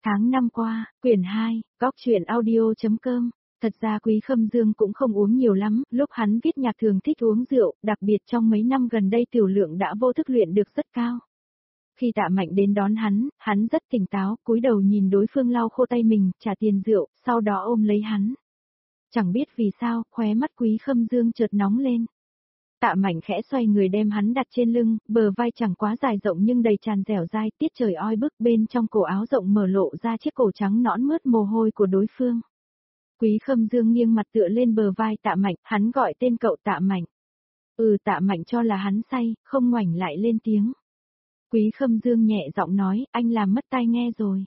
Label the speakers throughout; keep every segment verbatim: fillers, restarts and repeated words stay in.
Speaker 1: Tháng năm qua, quyển hai, góc truyện audio.com. Thật ra Quý Khâm Dương cũng không uống nhiều lắm, lúc hắn viết nhạc thường thích uống rượu, đặc biệt trong mấy năm gần đây tiểu lượng đã vô thức luyện được rất cao. Khi Tạ Mạnh đến đón hắn, hắn rất tỉnh táo, cúi đầu nhìn đối phương lau khô tay mình, trả tiền rượu, sau đó ôm lấy hắn. Chẳng biết vì sao, khóe mắt Quý Khâm Dương chợt nóng lên. Tạ Mạnh khẽ xoay người đem hắn đặt trên lưng, bờ vai chẳng quá dài rộng nhưng đầy tràn dẻo dai, tiết trời oi bức, bên trong cổ áo rộng mở lộ ra chiếc cổ trắng nõn mướt mồ hôi của đối phương. Quý Khâm Dương nghiêng mặt tựa lên bờ vai Tạ Mạnh, hắn gọi tên cậu Tạ Mạnh. Ừ, Tạ Mạnh cho là hắn say, không ngoảnh lại lên tiếng. Quý Khâm Dương nhẹ giọng nói, anh làm mất tai nghe rồi.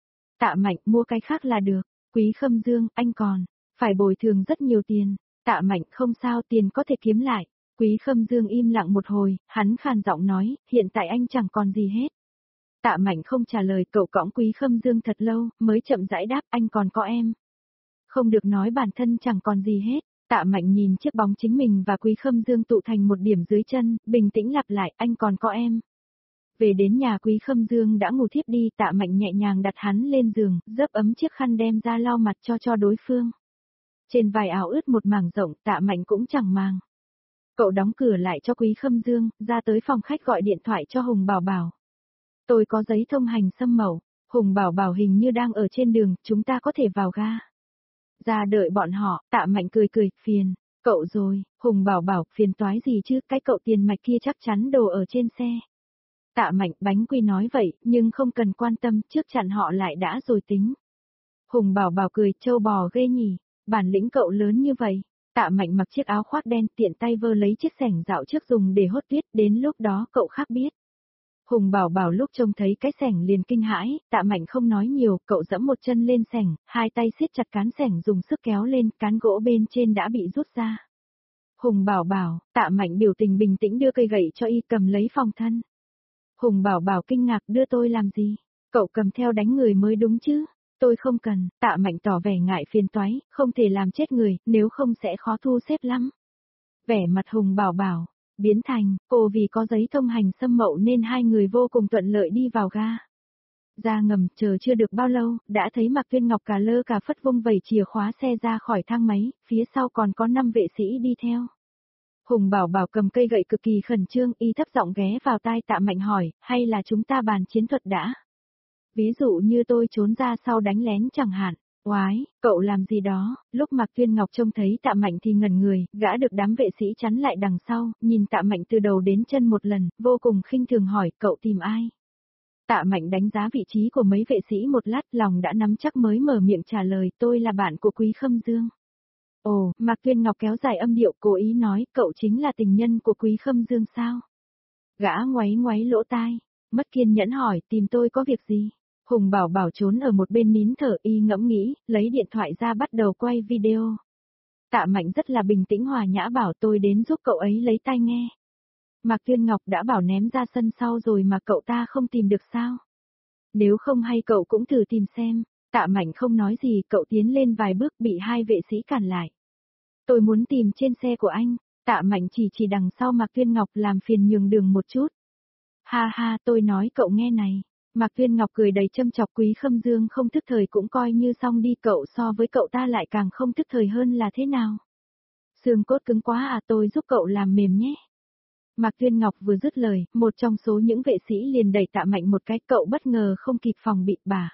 Speaker 1: Tạ Mạnh, mua cái khác là được. Quý Khâm Dương, anh còn phải bồi thường rất nhiều tiền. Tạ Mạnh, không sao, tiền có thể kiếm lại. Quý Khâm Dương im lặng một hồi, hắn khàn giọng nói, hiện tại anh chẳng còn gì hết. Tạ Mạnh không trả lời, cậu cõng Quý Khâm Dương thật lâu, mới chậm rãi đáp, anh còn có em. Không được nói bản thân chẳng còn gì hết. Tạ Mạnh nhìn chiếc bóng chính mình và Quý Khâm Dương tụ thành một điểm dưới chân, bình tĩnh lặp lại, anh còn có em. Về đến nhà Quý Khâm Dương đã ngủ thiếp đi, Tạ Mạnh nhẹ nhàng đặt hắn lên giường, dấp ấm chiếc khăn đem ra lau mặt cho cho đối phương. Trên vai áo ướt một mảng rộng, Tạ Mạnh cũng chẳng màng. Cậu đóng cửa lại cho Quý Khâm Dương, ra tới phòng khách gọi điện thoại cho Hùng Bảo Bảo. Tôi có giấy thông hành xâm mẫu, Hùng Bảo Bảo hình như đang ở trên đường, chúng ta có thể vào ga. Ra đợi bọn họ, Tạ Mạnh cười cười, phiền, cậu rồi, Hùng Bảo Bảo, phiền toái gì chứ, cái cậu tiền mạch kia chắc chắn đồ ở trên xe. Tạ Mạnh, bánh quy nói vậy, nhưng không cần quan tâm, trước chặn họ lại đã rồi tính. Hùng Bảo Bảo cười, trâu bò ghê nhỉ, bản lĩnh cậu lớn như vậy. Tạ Mạnh mặc chiếc áo khoác đen, tiện tay vơ lấy chiếc xẻng dạo trước dùng để hốt tuyết, đến lúc đó cậu khác biết. Hùng Bảo Bảo lúc trông thấy cái xẻng liền kinh hãi, Tạ Mạnh không nói nhiều, cậu giẫm một chân lên xẻng, hai tay siết chặt cán xẻng dùng sức kéo lên, cán gỗ bên trên đã bị rút ra. Hùng Bảo Bảo, Tạ Mạnh biểu tình bình tĩnh đưa cây gậy cho y, cầm lấy phòng thân. Hùng Bảo Bảo kinh ngạc, đưa tôi làm gì? Cậu cầm theo đánh người mới đúng chứ? Tôi không cần, Tạ Mạnh tỏ vẻ ngại phiền toái, không thể làm chết người, nếu không sẽ khó thu xếp lắm. Vẻ mặt Hùng Bảo Bảo biến thành, cô vì có giấy thông hành xâm mậu nên hai người vô cùng thuận lợi đi vào ga. Ra ngầm, chờ chưa được bao lâu, đã thấy Mạc Tuyên Ngọc cả lơ cả phất vung vẩy chìa khóa xe ra khỏi thang máy, phía sau còn có năm vệ sĩ đi theo. Hùng Bảo Bảo cầm cây gậy cực kỳ khẩn trương, y thấp giọng ghé vào tai Tạ Mạnh hỏi, hay là chúng ta bàn chiến thuật đã? Ví dụ như tôi trốn ra sau đánh lén chẳng hạn. Oái, cậu làm gì đó? Lúc Mạc Tuyên Ngọc trông thấy Tạ Mạnh thì ngẩn người, gã được đám vệ sĩ chắn lại đằng sau, nhìn Tạ Mạnh từ đầu đến chân một lần, vô cùng khinh thường hỏi, cậu tìm ai? Tạ Mạnh đánh giá vị trí của mấy vệ sĩ một lát, lòng đã nắm chắc mới mở miệng trả lời, tôi là bạn của Quý Khâm Dương. Ồ, Mạc Tuyên Ngọc kéo dài âm điệu, cố ý nói, cậu chính là tình nhân của Quý Khâm Dương sao? Gã ngoáy ngoáy lỗ tai, mất kiên nhẫn hỏi, tìm tôi có việc gì? Hùng Bảo Bảo trốn ở một bên nín thở, y ngẫm nghĩ, lấy điện thoại ra bắt đầu quay video. Tạ Mạnh rất là bình tĩnh hòa nhã bảo, tôi đến giúp cậu ấy lấy tai nghe. Mạc Tuyên Ngọc đã bảo ném ra sân sau rồi mà cậu ta không tìm được sao? Nếu không hay cậu cũng thử tìm xem. Tạ Mạnh không nói gì, cậu tiến lên vài bước bị hai vệ sĩ cản lại. Tôi muốn tìm trên xe của anh. Tạ Mạnh chỉ chỉ đằng sau Mạc Tuyên Ngọc, làm phiền nhường đường một chút. Ha ha, tôi nói cậu nghe này. Mạc Tuyên Ngọc cười đầy châm chọc, Quý Khâm Dương không thức thời cũng coi như xong đi, cậu so với cậu ta lại càng không thức thời hơn là thế nào? Xương cốt cứng quá à, tôi giúp cậu làm mềm nhé. Mạc Tuyên Ngọc vừa dứt lời, một trong số những vệ sĩ liền đẩy Tạ Mạnh một cái, cậu bất ngờ không kịp phòng bị, bà.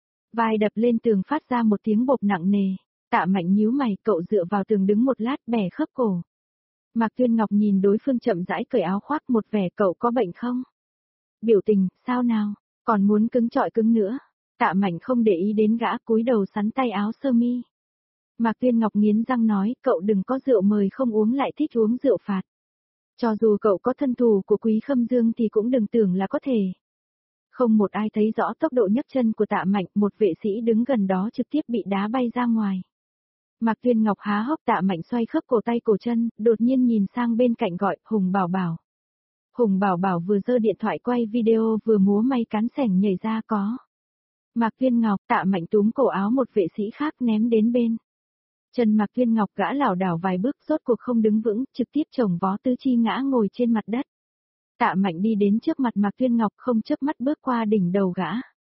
Speaker 1: Vai đập lên tường phát ra một tiếng bộp nặng nề. Tạ Mạnh nhíu mày, cậu dựa vào tường đứng một lát, bẻ khớp cổ. Mạc Tuyên Ngọc nhìn đối phương chậm rãi cởi áo khoác, một vẻ, cậu có bệnh không? Biểu tình, sao nào? Còn muốn cứng trọi cứng nữa. Tạ Mạnh không để ý đến gã, cúi đầu sắn tay áo sơ mi. Mạc Tuyên Ngọc nghiến răng nói, cậu đừng có rượu mời không uống lại thích uống rượu phạt. Cho dù cậu có thân thù của Quý Khâm Dương thì cũng đừng tưởng là có thể. Không một ai thấy rõ tốc độ nhấc chân của Tạ Mạnh, một vệ sĩ đứng gần đó trực tiếp bị đá bay ra ngoài. Mạc Tuyên Ngọc há hốc, Tạ Mạnh xoay khớp cổ tay cổ chân, đột nhiên nhìn sang bên cạnh gọi, Hùng Bảo Bảo. Hùng Bảo Bảo vừa giơ điện thoại quay video vừa múa may cán xẻng nhảy ra có. Mạc Tuyên Ngọc, Tạ Mạnh túm cổ áo một vệ sĩ khác ném đến bên. Chân Mạc Tuyên Ngọc gã lảo đảo vài bước, rốt cuộc không đứng vững, trực tiếp chồng vó tứ chi ngã ngồi trên mặt đất. Tạ Mạnh đi đến trước mặt Mạc Tuyên Ngọc, không chớp mắt bước qua đỉnh đầu gã.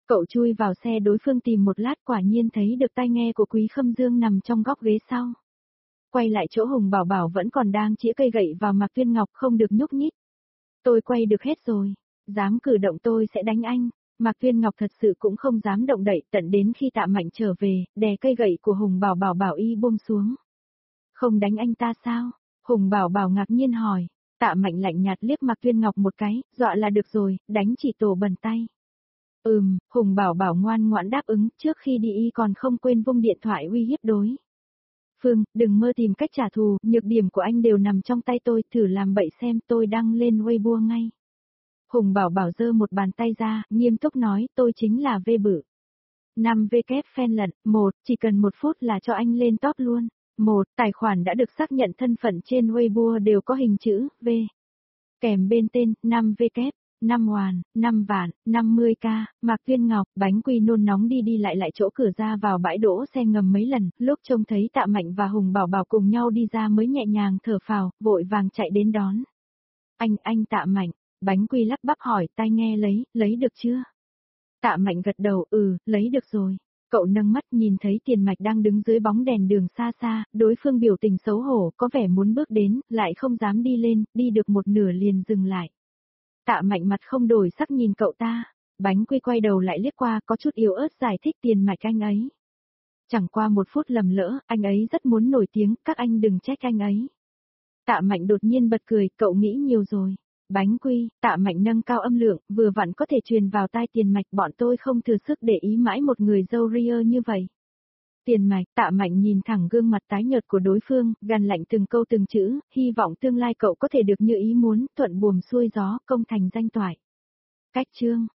Speaker 1: Cậu chui vào xe đối phương tìm một lát quả nhiên thấy được tai nghe của Quý Khâm Dương nằm trong góc ghế sau. Quay lại chỗ Hùng Bảo Bảo vẫn còn đang chĩa cây gậy vào Mạc Tuyên Ngọc không được nhúc nhích. Tôi quay được hết rồi, dám cử động tôi sẽ đánh anh. Mạc Tuyên Ngọc thật sự cũng không dám động đậy tận đến khi Tạ Mạnh trở về, đè cây gậy của Hùng Bảo Bảo bảo y buông xuống. Không đánh anh ta sao? Hùng Bảo Bảo ngạc nhiên hỏi. Tạ Mạnh lạnh nhạt liếc Mạc Tuyên Ngọc một cái, dọa là được rồi, đánh chỉ tổ bẩn tay. Ừm, Hùng Bảo Bảo ngoan ngoãn đáp ứng, trước khi đi y còn không quên vung điện thoại uy hiếp đối. Phương, đừng mơ tìm cách trả thù, nhược điểm của anh đều nằm trong tay tôi, thử làm bậy xem tôi đăng lên Weibo ngay. Hùng Bảo Bảo giơ một bàn tay ra, nghiêm túc nói, tôi chính là V bự. năm W fan lận, một, chỉ cần một phút là cho anh lên top luôn. Một, tài khoản đã được xác nhận thân phận trên Weibo đều có hình chữ V. Kèm bên tên, năm W, năm hoàn, năm vạn, năm mươi k, Mạc Tuyên Ngọc, bánh quy nôn nóng đi đi lại lại chỗ cửa ra vào bãi đỗ xe ngầm mấy lần, lúc trông thấy Tạ Mạnh và Hùng Bảo Bảo cùng nhau đi ra mới nhẹ nhàng thở phào, vội vàng chạy đến đón. Anh, anh Tạ Mạnh, bánh quy lắp bắp hỏi, tai nghe lấy, lấy được chưa? Tạ Mạnh gật đầu, ừ, lấy được rồi. Cậu nâng mắt nhìn thấy Tiền Mạch đang đứng dưới bóng đèn đường xa xa, đối phương biểu tình xấu hổ, có vẻ muốn bước đến, lại không dám đi lên, đi được một nửa liền dừng lại. Tạ Mạnh mặt không đổi sắc nhìn cậu ta, bánh quy quay đầu lại liếc qua có chút yếu ớt giải thích Tiền Mạch anh ấy. Chẳng qua một phút lầm lỡ, anh ấy rất muốn nổi tiếng, các anh đừng trách anh ấy. Tạ Mạnh đột nhiên bật cười, cậu nghĩ nhiều rồi. Bánh quy, Tạ Mạnh nâng cao âm lượng, vừa vặn có thể truyền vào tai Tiền Mạch, bọn tôi không thừa sức để ý mãi một người dâu ria như vậy. Tiền Mạch, Tạ Mạnh nhìn thẳng gương mặt tái nhợt của đối phương, gằn lạnh từng câu từng chữ, hy vọng tương lai cậu có thể được như ý muốn, thuận buồm xuôi gió, công thành danh toại. Cách chương